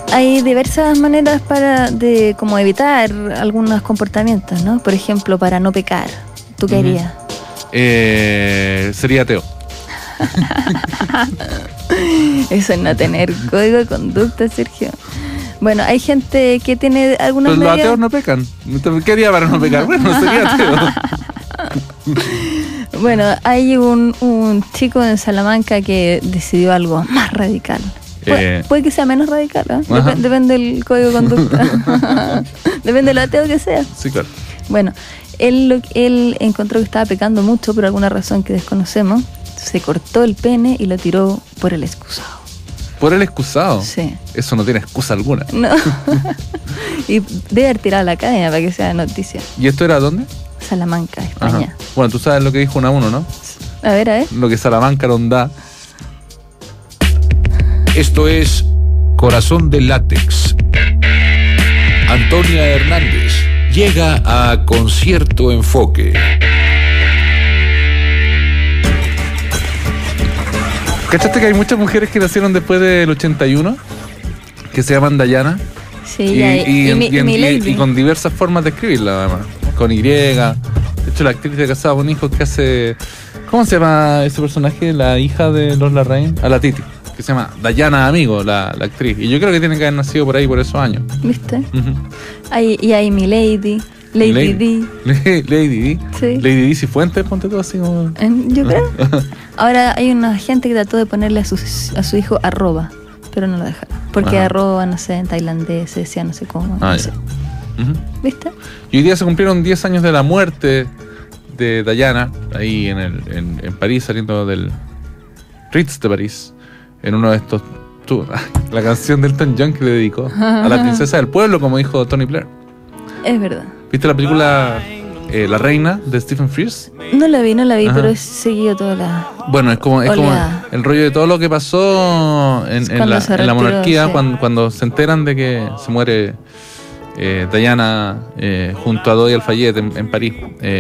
hay diversas maneras de como evitar algunos comportamientos, ¿no? Por ejemplo, para no pecar. ¿Tú qué harías? Sería ateo. Eso es no tener código de conducta, Sergio. Bueno, hay gente que tiene algunas medidas... Los ateos no pecan. ¿Qué haría para no pecar? Bueno, sería ateo. Bueno, hay un chico en Salamanca que decidió algo más radical. Puede que sea menos radical, ¿eh? Depende del código de conducta. Depende de lo ateo que sea. Sí, claro. Bueno, él encontró que estaba pecando mucho por alguna razón que desconocemos. Se cortó el pene y lo tiró por el excusado. ¿Por el excusado? Sí. Eso no tiene excusa alguna. No. Y debe haber tirado a la cadena para que sea noticia. ¿Y esto era dónde? Salamanca, España. Ajá. Bueno, tú sabes lo que dijo Unamuno, ¿no? A ver. Lo que Salamanca no da. Esto es Corazón de Látex. Antonia Hernández llega a Concierto Enfoque. ¿Cachaste que hay muchas mujeres que nacieron después del 81? Que se llaman Dayana. Sí, y con diversas formas de escribirla, además. Con Y. De hecho, la actriz de Casada con Hijos que hace... ¿Cómo se llama ese personaje? La hija de Los Larraín. A la Titi. Que se llama Dayana Amigo, la actriz. Y yo creo que tiene que haber nacido por ahí, por esos años. ¿Viste? Uh-huh. Hay Milady. Lady D. Lady D. Sí. Lady D Cifuentes, ponte todo así como... Yo creo. Ahora hay una gente que trató de ponerle a su hijo arroba, pero no lo dejaron. Porque arroba, no sé, en tailandés se decía no sé cómo. No sé. Uh-huh. ¿Viste? Y hoy día se cumplieron 10 años de la muerte de Dayana, ahí en París, saliendo del Ritz de París, en uno de estos... la canción de Elton John que le dedicó a la princesa del pueblo, como dijo Tony Blair. Es verdad. ¿Viste la película La Reina de Stephen Frears? No la vi, pero he seguido toda la... Bueno, es como el rollo de todo lo que pasó en la monarquía, sí. cuando se enteran de que se muere Diana junto a Dodi Al-Fayed en París.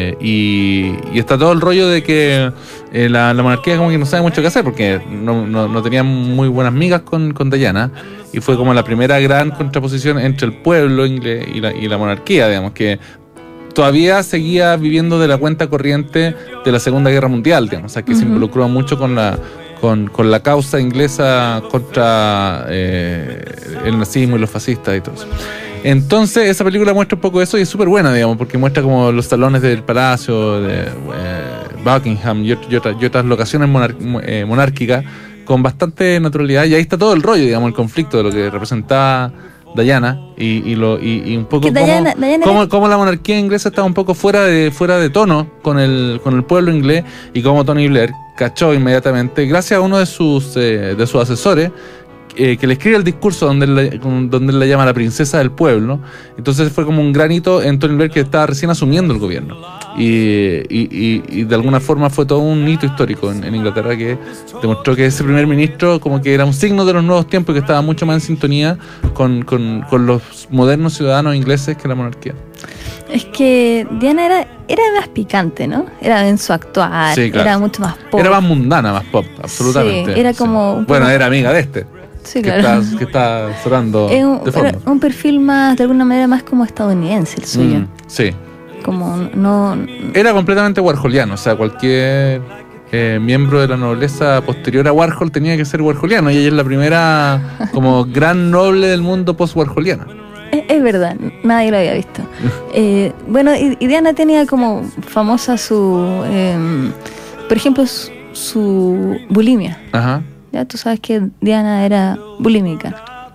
Y está todo el rollo de que la monarquía como que no sabe mucho qué hacer, porque no tenían muy buenas migas con Diana. Y fue como la primera gran contraposición entre el pueblo inglés y la monarquía, digamos, que todavía seguía viviendo de la cuenta corriente de la Segunda Guerra Mundial, digamos, o sea, que se involucró mucho con la causa inglesa contra el nazismo y los fascistas y todo eso. Entonces, esa película muestra un poco eso y es súper buena, digamos, porque muestra como los salones del palacio de Buckingham y otras locaciones monárquicas con bastante naturalidad, y ahí está todo el rollo, digamos, el conflicto de lo que representaba Diana y un poco cómo la monarquía inglesa estaba un poco fuera de tono con el pueblo inglés, y cómo Tony Blair cachó inmediatamente, gracias a uno de sus asesores, que le escribe el discurso donde él la llama la princesa del pueblo. Entonces fue como un gran hito en Tony Blair, que estaba recién asumiendo el gobierno, y de alguna forma fue todo un hito histórico en Inglaterra, que demostró que ese primer ministro como que era un signo de los nuevos tiempos y que estaba mucho más en sintonía con los modernos ciudadanos ingleses que la monarquía. Es que Diana era más picante, ¿no? Era en su actuar, sí, claro. Era mucho más pop. Era más mundana, más pop, absolutamente. Sí, era como... Sí. Bueno, era amiga de este. Sí, claro. Que está sonando de fondo. Un perfil más, de alguna manera, más como estadounidense el suyo. Sí. Como no... Era completamente warholiano, o sea, cualquier miembro de la nobleza posterior a Warhol tenía que ser warholiano, y ella es la primera como gran noble del mundo post-warholiana. Es verdad, nadie lo había visto. Bueno, y Diana tenía como famosa por ejemplo, su bulimia. Ajá. Ya tú sabes que Diana era bulímica.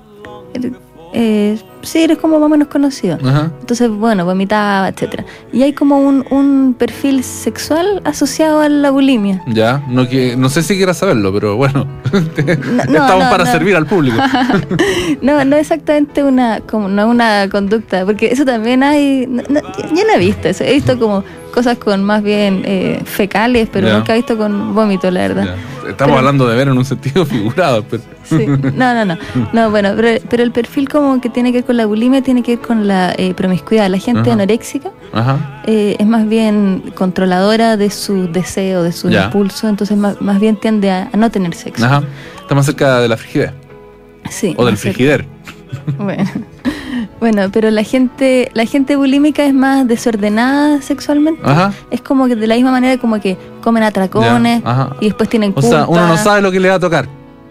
Sí, eres como más o menos conocido. Ajá. Entonces, bueno, vomitaba, etcétera. Y hay como un perfil sexual asociado a la bulimia. Ya, no sé si quieras saberlo, pero bueno, estamos para servir al público. No exactamente una conducta, porque eso también hay... yo no he visto eso, he visto como cosas con más bien fecales, pero nunca he visto con vómito, la verdad. Ya. Estamos hablando de ver en un sentido figurado. Pero... Sí, no, bueno, pero el perfil como que tiene que ver con la bulimia, tiene que ver con la promiscuidad. La gente anoréxica es más bien controladora de sus deseos, de sus impulsos, entonces más bien tiende a no tener sexo. Está más cerca de la frigidez. Sí. O del frigider. Bueno, pero la gente bulímica es más desordenada sexualmente. Ajá. Es como que de la misma manera como que comen atracones y después tienen culpa. O sea, uno no sabe lo que le va a tocar.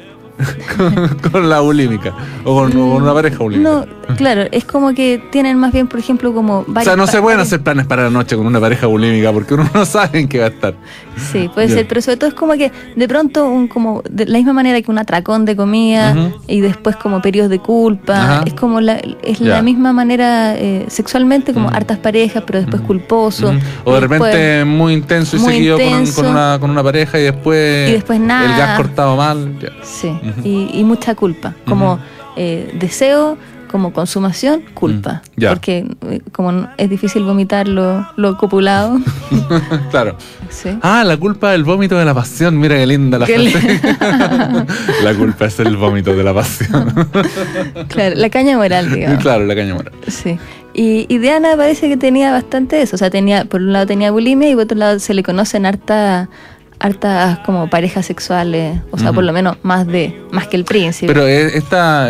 con la bulímica o con una pareja bulímica. No, claro, es como que tienen más bien, por ejemplo, como varios. O sea, no se pueden hacer planes para la noche con una pareja bulímica porque uno no sabe en qué va a estar. Sí, puede ser, pero sobre todo es como que de pronto como de la misma manera que un atracón de comida y después como periodos de culpa, es como la misma manera sexualmente como hartas parejas, pero después culposo. O de repente muy intenso y seguido con una pareja y después nada. El gas cortado mal. Sí. Y mucha culpa, como deseo, como consumación, culpa. Porque como es difícil vomitar lo copulado. Claro. Sí. La culpa del vómito de la pasión. Mira qué linda la frase. La culpa es el vómito de la pasión. Claro, la caña moral, digamos. Claro, la caña moral. Sí. Y Diana parece que tenía bastante eso. O sea, por un lado tenía bulimia y por otro lado se le conocen hartas como parejas sexuales, o sea, por lo menos más que el príncipe. Pero esta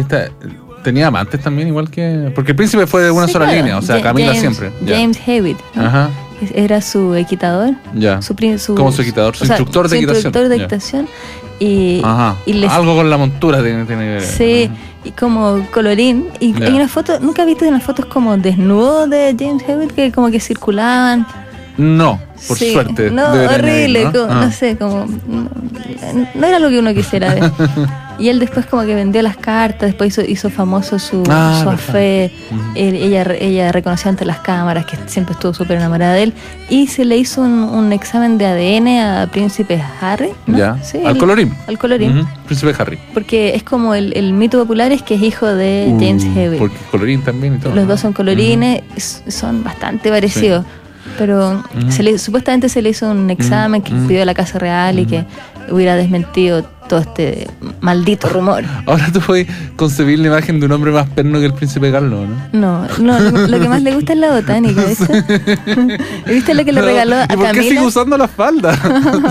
tenía amantes también, igual que... Porque el príncipe fue de una sola línea, o sea, Camila siempre. James Hewitt, ¿no? Ajá. Era su equitador. Ya. ¿Cómo su equitador? Su instructor de equitación. Instructor de equitación. Y algo con la montura tiene que ver. Sí, y como colorín. Y hay una foto, ¿nunca viste unas fotos como desnudo de James Hewitt que como que circulaban? No, por suerte. No, horrible, no sé, como no era lo que uno quisiera ver. Y él después como que vendió las cartas, después hizo famoso su affair. Ella reconoció ante las cámaras que siempre estuvo súper enamorada de él. Y se le hizo un examen de ADN a Príncipe Harry, ¿no? Ya. Sí, al colorín. Príncipe Harry. Porque es como el mito popular es que es hijo de James Hewitt. Porque colorín también y todo. Los dos son colorines, son bastante parecidos. Sí. Pero supuestamente se le hizo un examen que pidió la Casa Real y que hubiera desmentido todo este maldito rumor. Ahora tú puedes concebir la imagen de un hombre más perno que el príncipe Carlos, ¿no? No, lo que más le gusta es la botánica, ¿viste? ¿Viste lo que le regaló a Camila? ¿Por qué sigue usando la falda?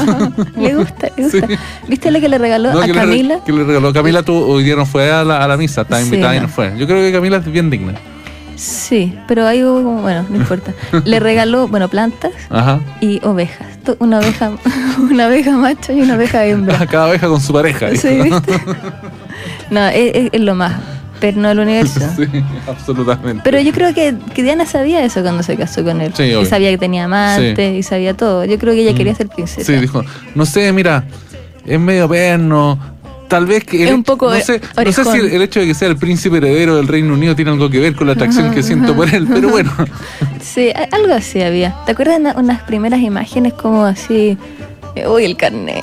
Le gusta. Sí. ¿Viste lo que le regaló a Camila? ¿Qué le regaló? Camila hoy día no fue a la misa, estaba invitada y no fue. Yo creo que Camila es bien digna. Sí, pero ahí hubo como, bueno, no importa. Le regaló, plantas y ovejas. Una oveja macho y una oveja hembra. Cada oveja con su pareja. Sí, ¿viste? No, es lo más perno del universo. Sí, absolutamente. Pero yo creo que Diana sabía eso cuando se casó con él. Sí, obvio. Y sabía que tenía amante y sabía todo. Yo creo que ella quería ser princesa. Sí, dijo, no sé, mira, es medio perno. Tal vez que es un poco no sé si el hecho de que sea el príncipe heredero del Reino Unido tiene algo que ver con la atracción que siento por él, pero bueno. Sí, algo así había. ¿Te acuerdas de unas primeras imágenes como así? Uy, el carnet.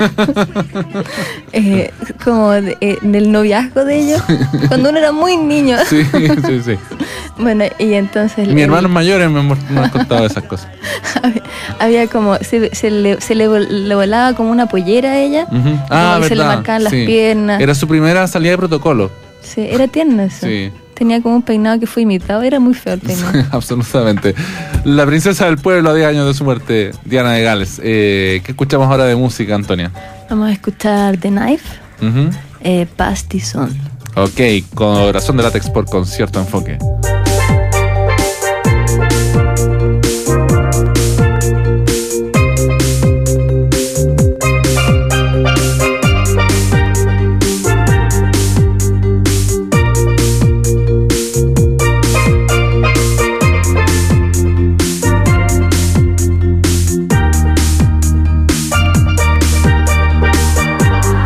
Como del noviazgo de ellos, cuando uno era muy niño. Sí. Bueno, y entonces... Mis hermanos mayores me han contado esas cosas. Había como... Se le volaba como una pollera a ella. Y se le marcaban las piernas. Era su primera salida de protocolo. Sí, era tierno eso. Sí. Tenía como un peinado que fue imitado. Era muy feo el peinado. Sí, absolutamente. La princesa del pueblo a 10 años de su muerte, Diana de Gales. ¿Qué escuchamos ahora de música, Antonia? Vamos a escuchar The Knife, Pastizón. Ok, Corazón de Látex por Concierto Enfoque.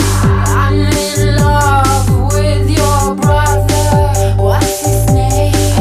I'm in love with your brother. What's his name?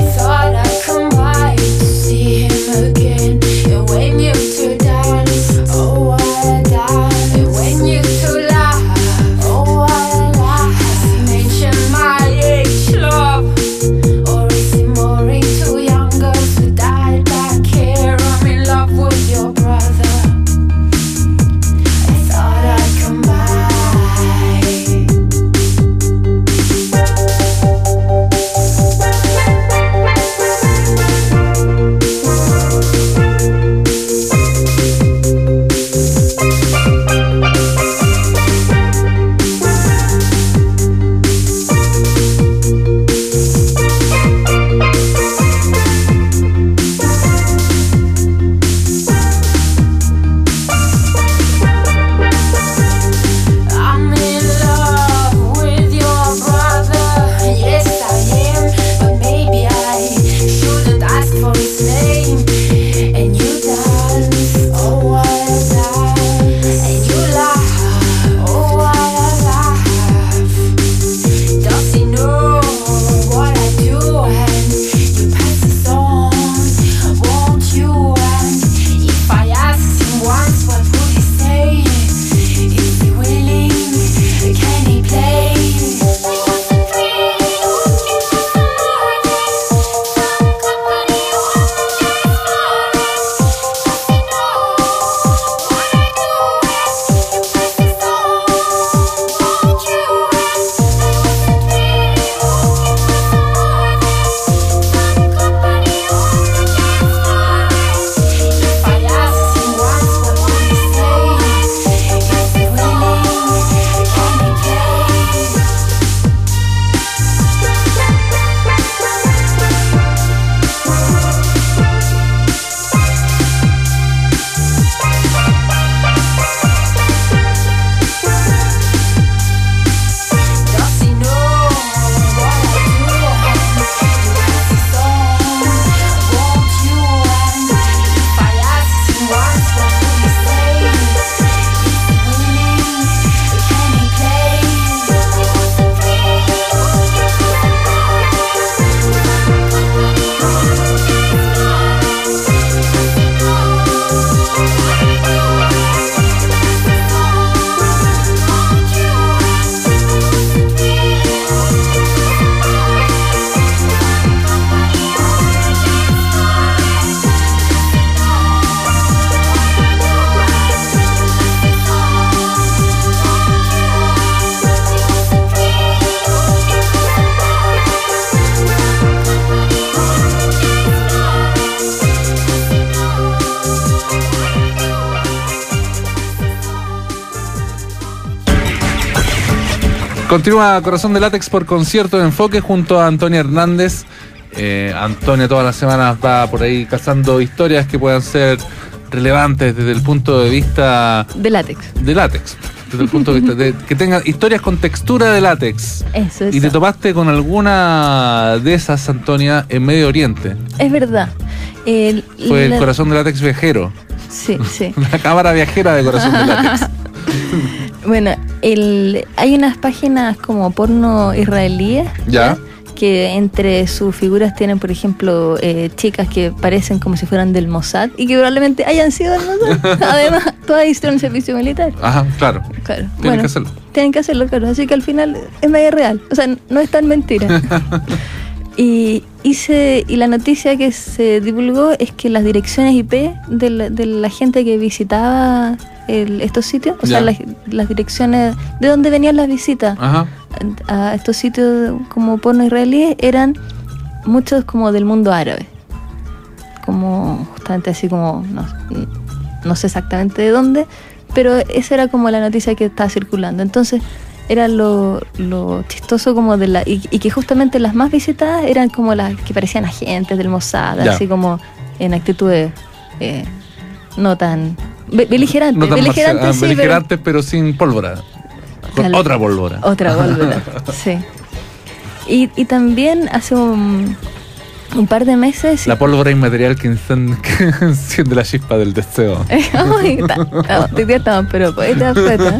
Continúa Corazón de Látex por Concierto de Enfoque junto a Antonia Hernández. Antonia todas las semanas va por ahí cazando historias que puedan ser relevantes desde el punto de vista... De látex. Desde el punto de vista de que tengan historias con textura de látex. Eso. Y te topaste con alguna de esas, Antonia, en Medio Oriente. Es verdad. Fue el Corazón de Látex viajero. Sí. La cámara viajera de Corazón de Látex. Bueno, hay unas páginas como porno israelíes. ¿Ya? Que entre sus figuras tienen, por ejemplo, chicas que parecen como si fueran del Mossad y que probablemente hayan sido del Mossad. Además, todas hicieron servicio militar. Ajá, claro. Tienen que hacerlo. Tienen que hacerlo, claro. Así que al final es medio real. O sea, no es tan mentira. Y la noticia que se divulgó es que las direcciones IP de la gente que visitaba estos sitios, o sea, las direcciones de donde venían las visitas a estos sitios como porno israelíes, eran muchos como del mundo árabe, como justamente así como no sé exactamente de dónde, pero esa era como la noticia que estaba circulando. Entonces era lo chistoso como y que justamente las más visitadas eran como las que parecían agentes del Mossad, así como en actitudes no tan beligerantes. Beligerantes, pero sin pólvora. Con otra pólvora. Sí. Y también hace un par de meses... La pólvora inmaterial que enciende la chispa del deseo. Te estamos, pero poeta.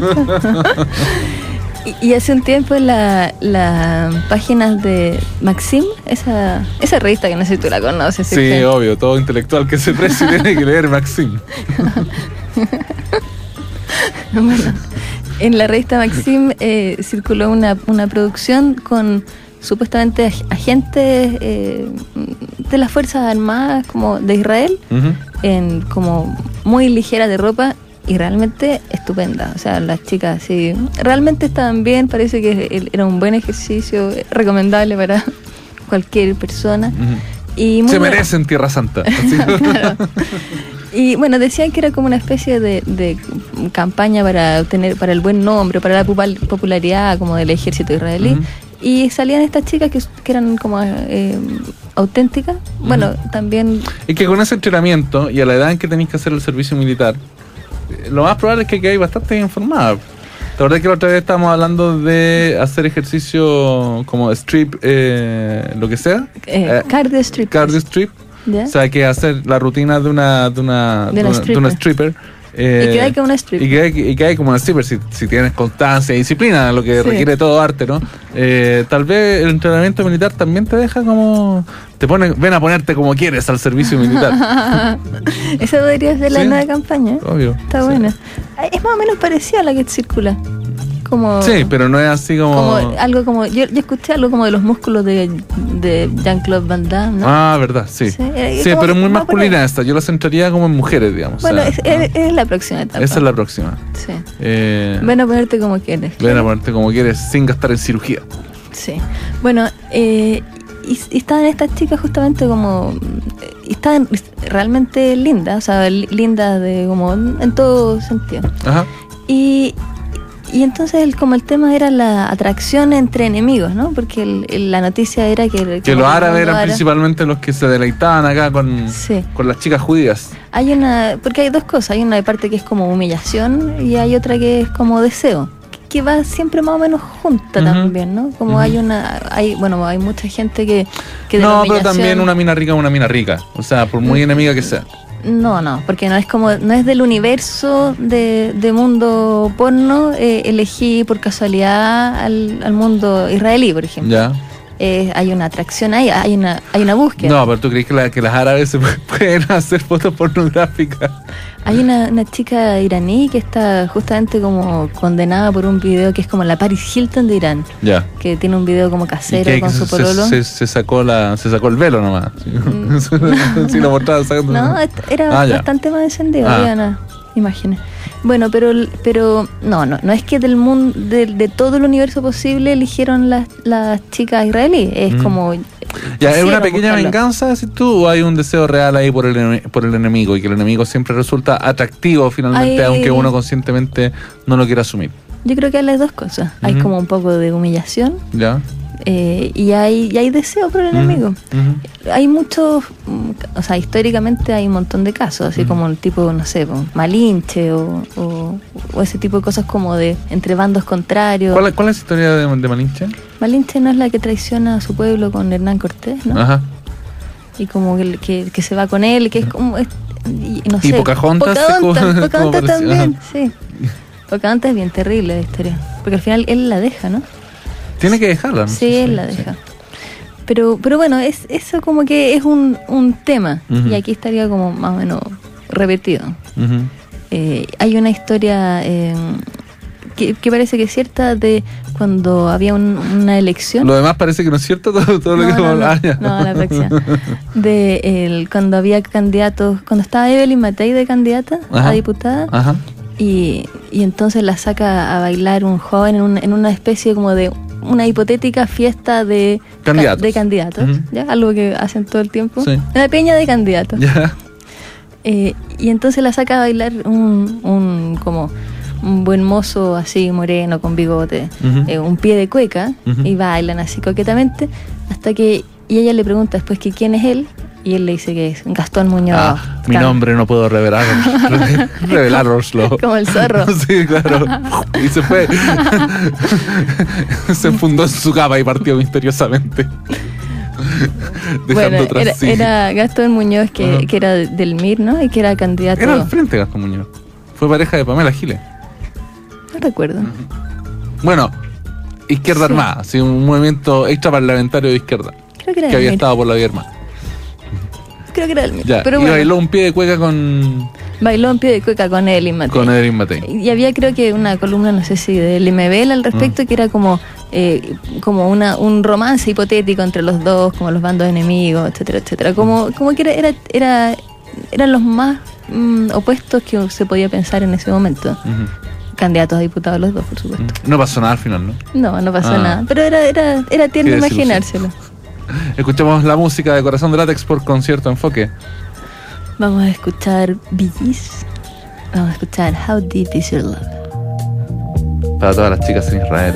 Y hace un tiempo las páginas de Maxim, esa revista que no sé si tú la conoces. Sí, obvio, todo intelectual que se precie tiene que leer Maxim. Bueno, en la revista Maxim circuló una producción con supuestamente agentes de las Fuerzas Armadas como de Israel, en como muy ligera de ropa y realmente estupenda. O sea, las chicas sí, realmente estaban bien, parece que era un buen ejercicio, recomendable para cualquier persona. Y se merecen Tierra Santa. Claro. Y bueno, decían que era como una especie de campaña para el buen nombre, para la popularidad como del ejército israelí. Y salían estas chicas que eran como auténticas. Bueno, también... Es que con ese entrenamiento y a la edad en que tenéis que hacer el servicio militar, lo más probable es que hay bastante informada. La verdad es que la otra vez estábamos hablando de hacer ejercicio como strip, lo que sea. Cardio strip. ¿Yeah? O sea, que hacer la rutina de una stripper. Y que hay como una stripper. Y que hay como una stripper si tienes constancia y disciplina, lo que requiere todo arte, ¿no? Tal vez el entrenamiento militar también te deja como... ven a ponerte como quieres al servicio militar. Esa podría ser la nueva campaña. Obvio. Está buena. Es más o menos parecida a la que circula. Como, sí, pero no es así como algo como yo escuché algo como de los músculos de Jean-Claude Van Damme, ¿no? Ah, verdad, sí, pero es muy masculina esta. Yo la centraría como en mujeres, digamos. Bueno, es la próxima etapa. Esa es la próxima. Sí. Ven a ponerte como quieres. Ven a ponerte como quieres sin gastar en cirugía. Sí. Bueno, y estaban estas chicas justamente como... estaban realmente lindas, o sea, lindas de como en todo sentido. Ajá. Y entonces como el tema era la atracción entre enemigos, ¿no? Porque la noticia era que los árabes eran principalmente los que se deleitaban acá con las chicas judías. Porque hay dos cosas, hay una parte que es como humillación y hay otra que es como deseo, que va siempre más o menos junta también, ¿no? Como hay mucha gente que de no, pero también una mina rica, o sea, por muy enemiga que sea. No, porque no es del universo de mundo porno. Elegí por casualidad al mundo israelí, por ejemplo. Ya. Hay una atracción ahí, hay una búsqueda. No, pero ¿tú crees que las árabes se pueden hacer fotos pornográficas? Hay una chica iraní que está justamente como condenada por un video que es como la Paris Hilton de Irán. Ya. Que tiene un video como casero con su pololo. Se sacó el velo nomás. Sí, lo mostraba sacando. No, era bastante más encendido, había unas imágenes. Bueno, pero no es que del mundo de todo el universo posible eligieron las chicas israelíes, es como ¿es una pequeña venganza, decís tú, o hay un deseo real ahí por el enemigo y que el enemigo siempre resulta atractivo finalmente, aunque uno conscientemente no lo quiera asumir? Yo creo que hay las dos cosas. Hay como un poco de humillación. Ya. Y hay deseo por el enemigo. Hay muchos, o sea, históricamente hay un montón de casos, así como el tipo, no sé, Malinche o ese tipo de cosas como de entre bandos contrarios. ¿Cuál es la historia de Malinche? Malinche no es la que traiciona a su pueblo con Hernán Cortés, ¿no? Ajá. Y como que se va con él, que es como... no sé, Pocahontas también, sí. Pocahontas es bien terrible la historia, porque al final él la deja, ¿no? Tiene que dejarla, ¿no? Sí, él la deja. Pero bueno, eso como que es un tema, y aquí estaría como más o menos repetido. Hay una historia que parece que es cierta de cuando había una elección. Lo demás parece que no es cierto, todo lo que vamos a hablar. No, la próxima. Cuando había candidatos, cuando estaba Evelyn Matei de candidata a diputada. Ajá. Y entonces la saca a bailar un joven en una especie como de una hipotética fiesta de candidatos, ¿ya? Algo que hacen todo el tiempo. Sí. Una peña de candidatos. Yeah. Y entonces la saca a bailar un buen mozo así moreno con bigote, un pie de cueca, y bailan así coquetamente hasta que ella le pregunta después que quién es él. Y él le dice que es Gastón Muñoz. Mi nombre no puedo revelároslo. Como el zorro. Sí, claro. Y se fue. Se fundó en su cama y partió misteriosamente. Bueno, era Gastón Muñoz que era del MIR, ¿no? Y que era candidato. Era al frente Gastón Muñoz. Fue pareja de Pamela Giles. No recuerdo. Bueno, Izquierda Armada, sí, un movimiento extraparlamentario de izquierda. Creo que era que había estado por la vía armada. Creo que era el mismo. Ya, pero y bueno, bailó un pie de cueca con... Bailó un pie de cueca con Evelyn Matei. Y había creo que una columna, no sé si de Limebel al respecto, que era como un romance hipotético entre los dos, como los bandos enemigos, etcétera, etcétera. Como que eran los más opuestos que se podía pensar en ese momento. Candidatos a diputados los dos, por supuesto. No pasó nada al final, ¿no? No pasó nada. Pero era tierno imaginárselo. Escuchamos la música de Corazón de Látex por Concierto Enfoque. Vamos a escuchar Bee Gees. Vamos a escuchar How Deep Is Your Love. Para todas las chicas en Israel.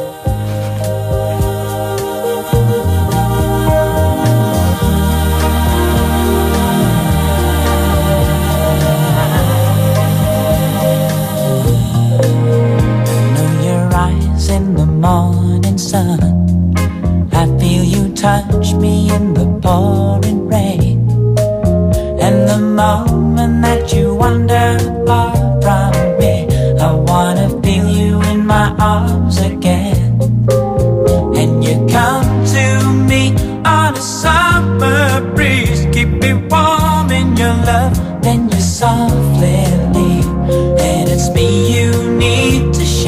Morning sun, I feel you touch me in the pouring rain, and the moment that you wander far from me, I wanna feel you in my arms again. And you come to me on a summer breeze, keep me warm in your love, then you softly leave, and it's me you need to show.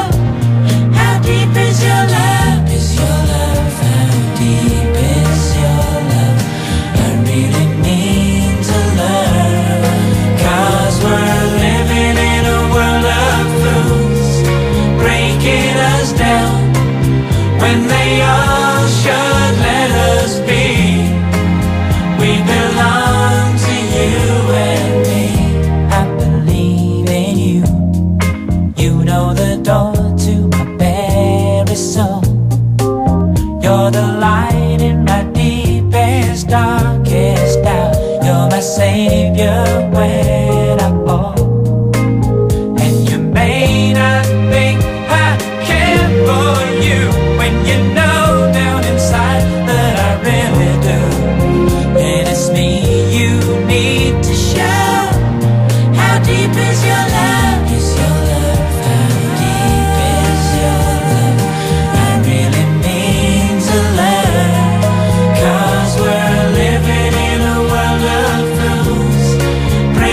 Savior, when I fall, and you may not think I care for you, when you know down inside that I really do, and it's me you need to show. How deep is your love? Is your love? How deep is your love? I really mean to learn, 'cause we're living in a world of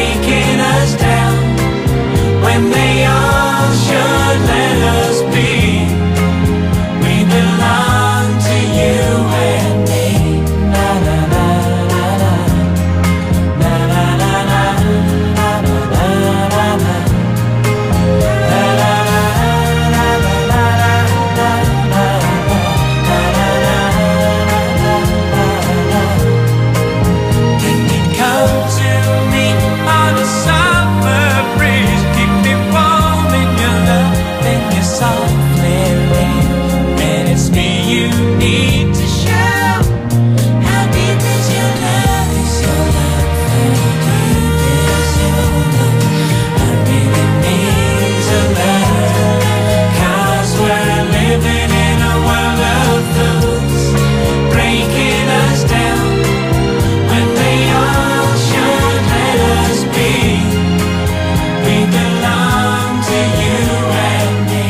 you need to show. How deep is your love? Is your love? How deep is your love? I really need to learn. 'Cause we're living in a world of fools, breaking us down when they all should let us be. We belong to you and me.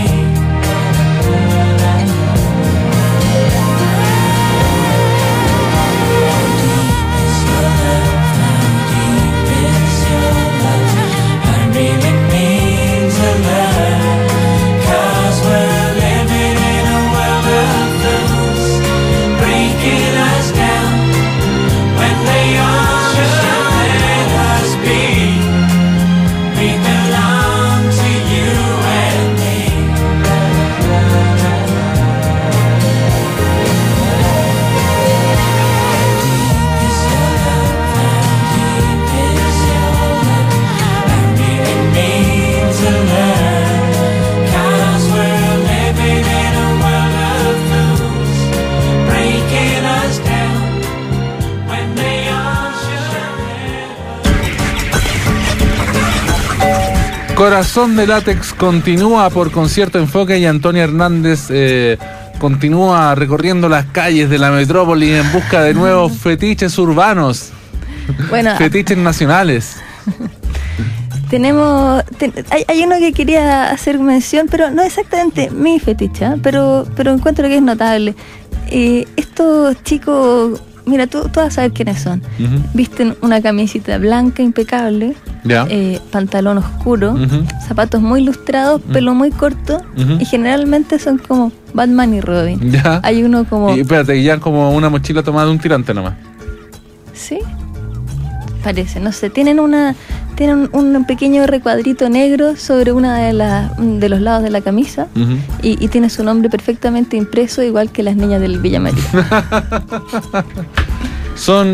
How deep is your love? How deep is your love? I really need to learn. 'Cause we're living in a world of fools, breaking us down when they all should let us be. We belong to you and me. Corazón de Látex continúa por Concierto Enfoque y Antonia Hernández continúa recorriendo las calles de la metrópoli en busca de nuevos fetiches urbanos, Bueno, fetiches nacionales. Hay uno que quería hacer mención, pero no exactamente mi fetiche, ¿eh? pero encuentro que es notable. Estos chicos, mira, tú vas a saber quiénes son. Uh-huh. Visten una camisita blanca impecable, Ya. Pantalón oscuro, Uh-huh. zapatos muy lustrados, pelo muy corto, Uh-huh. y generalmente son como Batman y Robin. Ya. Hay uno como... Y espérate, y ya como una mochila tomada de un tirante nomás. ¿Sí? Parece, no sé. Tienen un pequeño recuadrito negro sobre una de los lados de la camisa. Uh-huh. Y tiene su nombre perfectamente impreso, igual que las niñas del Villa María. Son,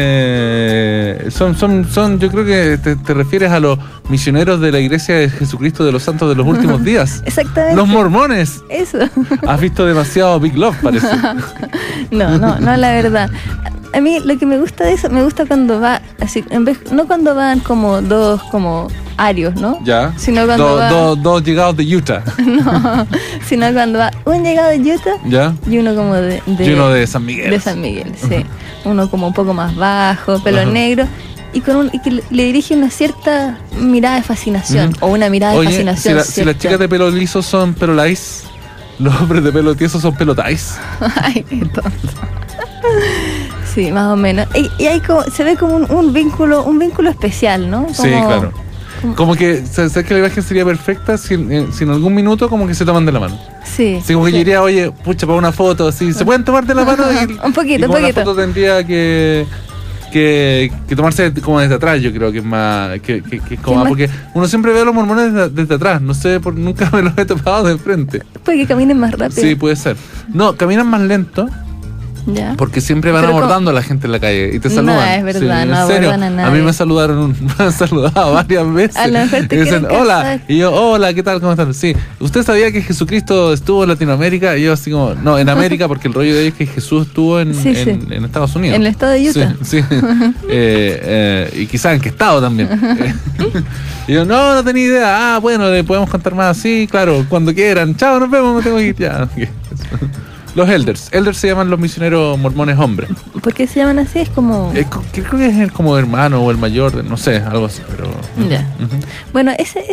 yo creo que te refieres a los misioneros de la Iglesia de Jesucristo de los Santos de los Últimos Días. Exactamente. Los mormones. Eso. Has visto demasiado Big Love, parece. No, la verdad. A mí lo que me gusta de eso, me gusta cuando va así, no cuando van como dos como arios, ¿no? Ya. Sino cuando dos llegados de Utah. No, sino cuando va un llegado de Utah. Ya. Y uno como de Y uno de San Miguel. De San Miguel, sí. Uno como un poco más bajo, pelo Ajá. negro, y que le dirige una cierta mirada de fascinación, Ujú. o una mirada de Oye, fascinación. si las chicas de pelo liso son pelo lais, los hombres de pelo tieso son pelo tais. Ay, qué tonto. Sí, más o menos. Y hay como, se ve como un vínculo especial, ¿no? Como, Sí, claro. Como que, ¿sabes que la imagen sería perfecta si en algún minuto como que se toman de la mano? Sí. Así como que yo diría, oye, pucha, para una foto, así, ¿se pueden tomar de la mano? Un poquito, y como un poquito. la foto tendría que tomarse como desde atrás, yo creo que es más, que es como, más? porque uno siempre ve a los mormones desde atrás, no sé, nunca me los he topado de frente. Puede que caminen más rápido. Sí, puede ser. No, caminan más lento. Ya. Porque siempre van Pero abordando a la gente en la calle y te No, saludan. es verdad, Sí, no en serio. abordan a A mí nadie. me han saludado varias veces. A lo mejor te Y dicen, quieren hola. casar. Y yo, hola, ¿qué tal? ¿Cómo están? Sí. ¿Usted sabía que Jesucristo estuvo en Latinoamérica? Y yo así como, no, en América, porque el rollo de ellos es que Jesús estuvo en Estados Unidos. En el estado de Utah. Sí, sí. Y quizás en qué estado también. Y yo, no tenía idea. Ah, bueno, le podemos contar más. Sí, claro, cuando quieran. Chao, nos vemos, me tengo que ir ya. Ok. Los elders. Elders se llaman los misioneros mormones hombres. ¿Por qué se llaman así? Es como... Creo que es el como hermano o el mayor, no sé, algo así, pero... Ya. Ujú. Bueno,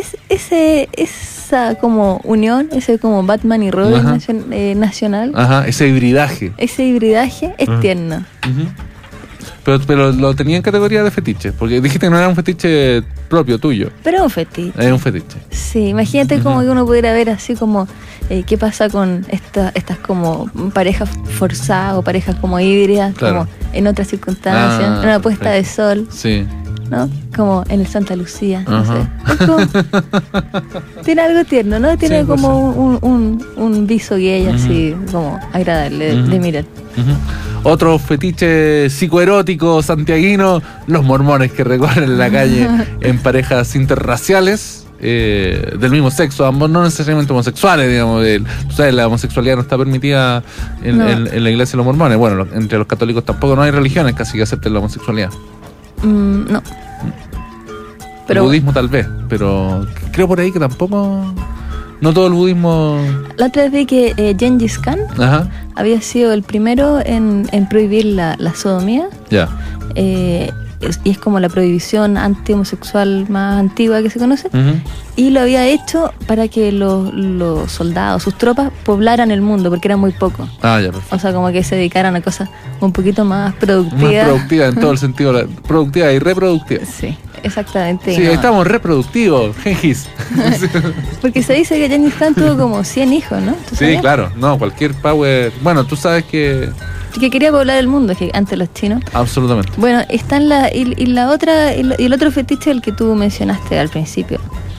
esa como unión, ese como Batman y Robin Ajá. nacional, Ajá, ese hibridaje. ese hibridaje es Ajá. tierno. Ujú. Pero lo tenía en categoría de fetiche, porque dijiste que no era un fetiche propio tuyo, Pero es un fetiche. es un fetiche. Sí, imagínate como que uno pudiera ver así como qué pasa con estas como parejas forzadas o parejas como híbridas, Claro. como en otras circunstancias, Ah, en una puesta de sol, Sí. ¿no? Como en el Santa Lucía, no Ajá. sé. Es como- tiene algo tierno, ¿no? Tiene Sí, como un viso gay así como agradable de mirar. Ujú. Otro fetiche psicoerótico santiaguino, los mormones que recorren la calle en parejas interraciales. del mismo sexo, ambos no necesariamente homosexuales, digamos. Tú sabes, la homosexualidad no está permitida en la iglesia de los mormones. Bueno, entre los católicos tampoco, no hay religiones casi que acepten la homosexualidad. No. Pero, el budismo tal vez, pero creo por ahí que tampoco... No todo el budismo... La otra vez vi que Gengis Khan había sido el primero en prohibir la sodomía. Ya. Y es como la prohibición anti-homosexual más antigua que se conoce. Y lo había hecho para que los soldados, sus tropas, poblaran el mundo, porque era muy poco. Ya, perfecto. O sea, como que se dedicaran a cosas un poquito más productivas. Más productivas en todo el sentido, productiva y reproductiva. Sí, exactamente. Sí, estamos reproductivos, Gengis. Porque se dice que Gengis Khan tuvo como 100 hijos, ¿no? Sí, claro. No, cualquier power... Bueno, tú sabes que quería poblar el mundo ante los chinos. Absolutamente. Bueno, está en la otra, y el otro fetiche, el que tú mencionaste al principio.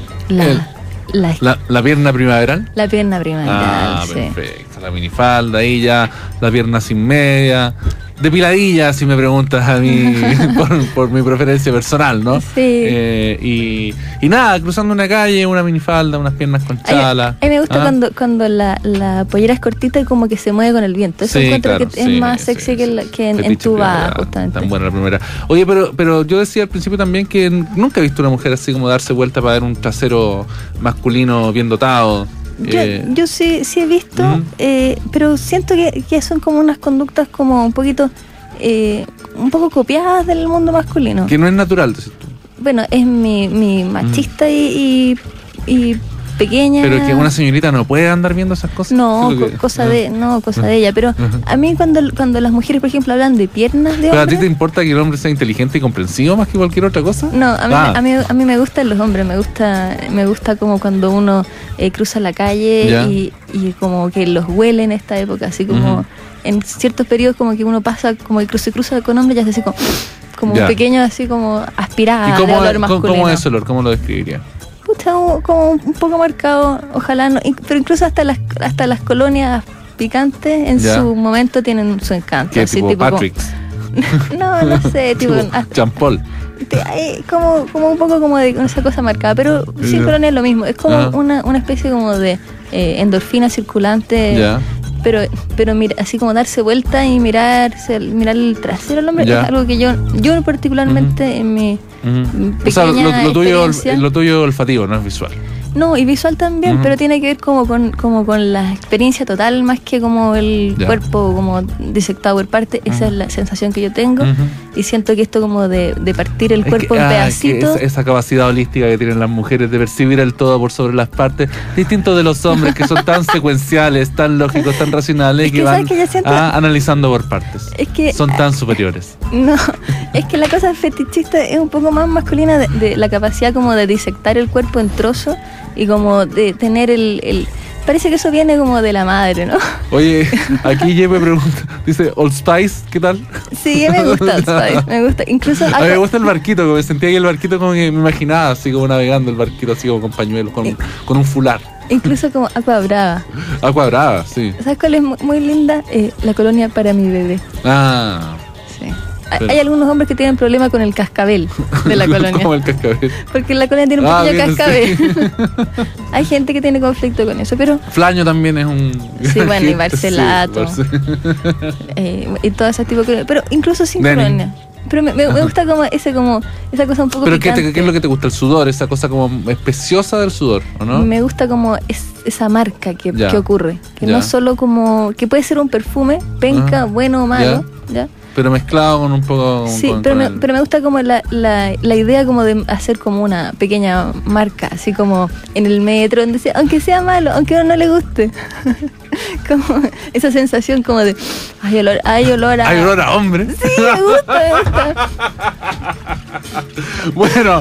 La pierna primaveral. La pierna primaveral, sí. Perfecto. La minifalda, ahí ya, la pierna sin media. Depiladilla, si me preguntas a mí, por mi preferencia personal, ¿no? Sí. Y nada, cruzando una calle, una minifalda, unas piernas con chala. A mí me gusta cuando la pollera es cortita y como que se mueve con el viento. Eso encuentro que es más sexy que entubada, justamente. Tan buena la primera. Oye, pero yo decía al principio también que nunca he visto una mujer así como darse vuelta para ver un trasero masculino bien dotado. Yo sí he visto, pero siento que son como unas conductas como un poco copiadas del mundo masculino. Que no es natural, decís tú. Bueno, es mi machista y pequeña. Pero que una señorita no puede andar viendo esas cosas. No, cosa de ella. Pero a mí cuando las mujeres, por ejemplo, hablan de piernas de hombre... ¿Pero a ti te importa que el hombre sea inteligente y comprensivo más que cualquier otra cosa? No, a mí me gustan los hombres. Me gusta como cuando uno cruza la calle y como que los huele en esta época. Así como en ciertos periodos como que uno pasa, como que se cruza con hombres y hace así como un pequeño, así como aspirada de olor masculino. ¿Cómo es ese olor? ¿Cómo lo describiría? Como un poco marcado, ojalá no, pero incluso hasta las colonias picantes en su momento tienen su encanto. ¿Qué, así, tipo Patrick's? No sé, tipo Champol. Como un poco como de esa cosa marcada, pero sin colonia es lo mismo, es como una especie como de endorfina circulante. Pero mira, así como darse vuelta y mirar el trasero del hombre es algo que yo particularmente en mi pequeña lo tuyo olfativo, no es visual. No, y visual también, pero tiene que ver como con la experiencia total, más que como el cuerpo como disectado por parte. Esa es la sensación que yo tengo, y siento que esto como de partir el cuerpo en pedacitos. Esa capacidad holística que tienen las mujeres de percibir el todo por sobre las partes, distinto de los hombres que son tan secuenciales, tan lógicos, tan racionales, que van analizando por partes. Son tan superiores. No, es que la cosa fetichista es un poco más masculina, de la capacidad como de disectar el cuerpo en trozos y como de tener parece que eso viene como de la madre, ¿no? Oye, aquí me pregunta, dice, ¿Old Spice qué tal? Sí, me gusta Old Spice, me gusta, incluso... A mí me gusta el barquito, como me sentía que el barquito como que me imaginaba, así como navegando el barquito, así como con pañuelos, con un fular. Incluso como Aqua Brava. Aqua Brava, sí. ¿Sabes cuál es muy linda? La colonia para mi bebé. Sí. Hay algunos hombres que tienen problema con el cascabel de la colonia. ¿Cómo el cascabel? Porque la colonia tiene un pequeño cascabel. Sí. Hay gente que tiene conflicto con eso, pero... Flaño también es un... Sí, bueno, y Barcelato. Y todo ese tipo de... Pero incluso sin colonia. Pero me gusta como esa cosa un poco ¿Pero picante. qué es lo que te gusta? ¿El sudor? ¿Esa cosa como especiosa del sudor? ¿O no? Me gusta como esa marca que ocurre. Que no solo como... Que puede ser un perfume, penca, bueno o malo, ¿ya? Pero mezclado con un poco... Sí, pero me gusta como la idea como de hacer como una pequeña marca, así como en el metro, donde sea, aunque sea malo, aunque a uno no le guste. Como esa sensación como de... Hay olor a... Hay olor a hombre. Sí, me gusta. Bueno,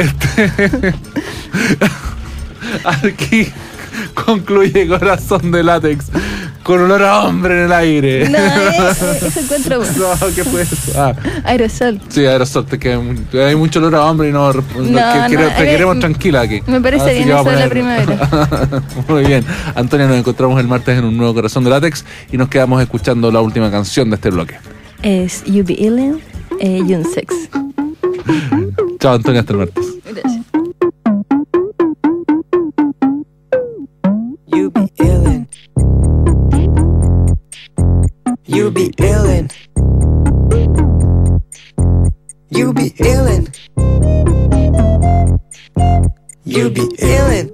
aquí concluye Corazón de Látex con olor a hombre en el aire. No, eso encuentro bueno. No, ¿qué fue eso? Aerosol. Sí, aerosol. Hay mucho olor a hombre y te queremos tranquila aquí. Me parece bien eso de la primavera. Muy bien. Antonia, nos encontramos el martes en un nuevo Corazón de Látex y nos quedamos escuchando la última canción de este bloque. Es You Be Illin, Unisex. Chao, Antonia, hasta el martes. Gracias. You be illin'. You be illin'. You be illin'.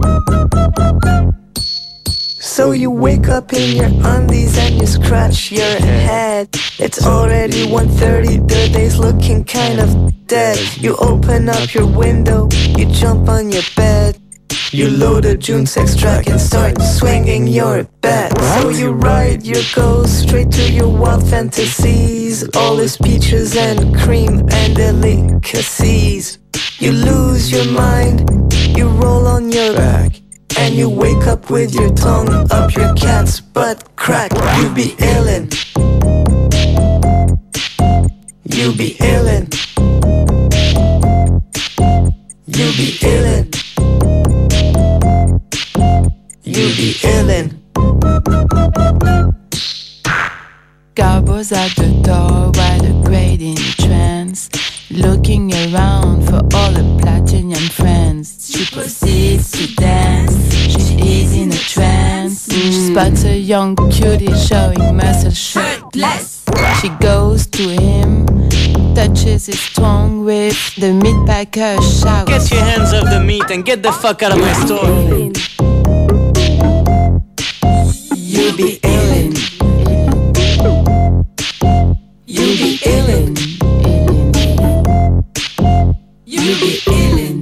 So you wake up in your undies and you scratch your head. It's already 1:30, the day's looking kind of dead. You open up your window, you jump on your bed. You load a June's extract and start swinging your bat. So you ride your ghost straight to your wild fantasies. All is peaches and cream and delicacies. You lose your mind, you roll on your back, and you wake up with your tongue up your cat's butt crack. You be illin'. You be illin'. You be illin'. You be illin'. Garbo's at the door while the great in trance, looking around for all the platinum friends. She proceeds to dance, she is in a trance. She spots a young cutie showing muscle shirtless. She goes to him, touches his tongue with the meat packer, shouts, "Get your hands off the meat and get the fuck out of my store." You be illin'. You be illin'. You be illin'.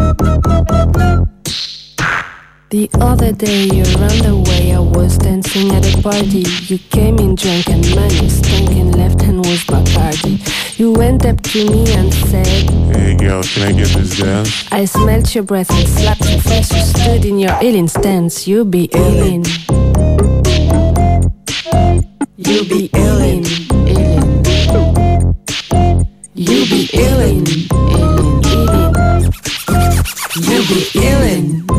The other day you ran away, I was dancing at a party. You came in drunk and money, stinking left hand was Bacardi. You went up to me and said, "Hey girl, can I get this dance?" I smelled your breath and slapped your face. You stood in your illin' stance. You be illin'. You be illin'. You be illin'. You be illin'.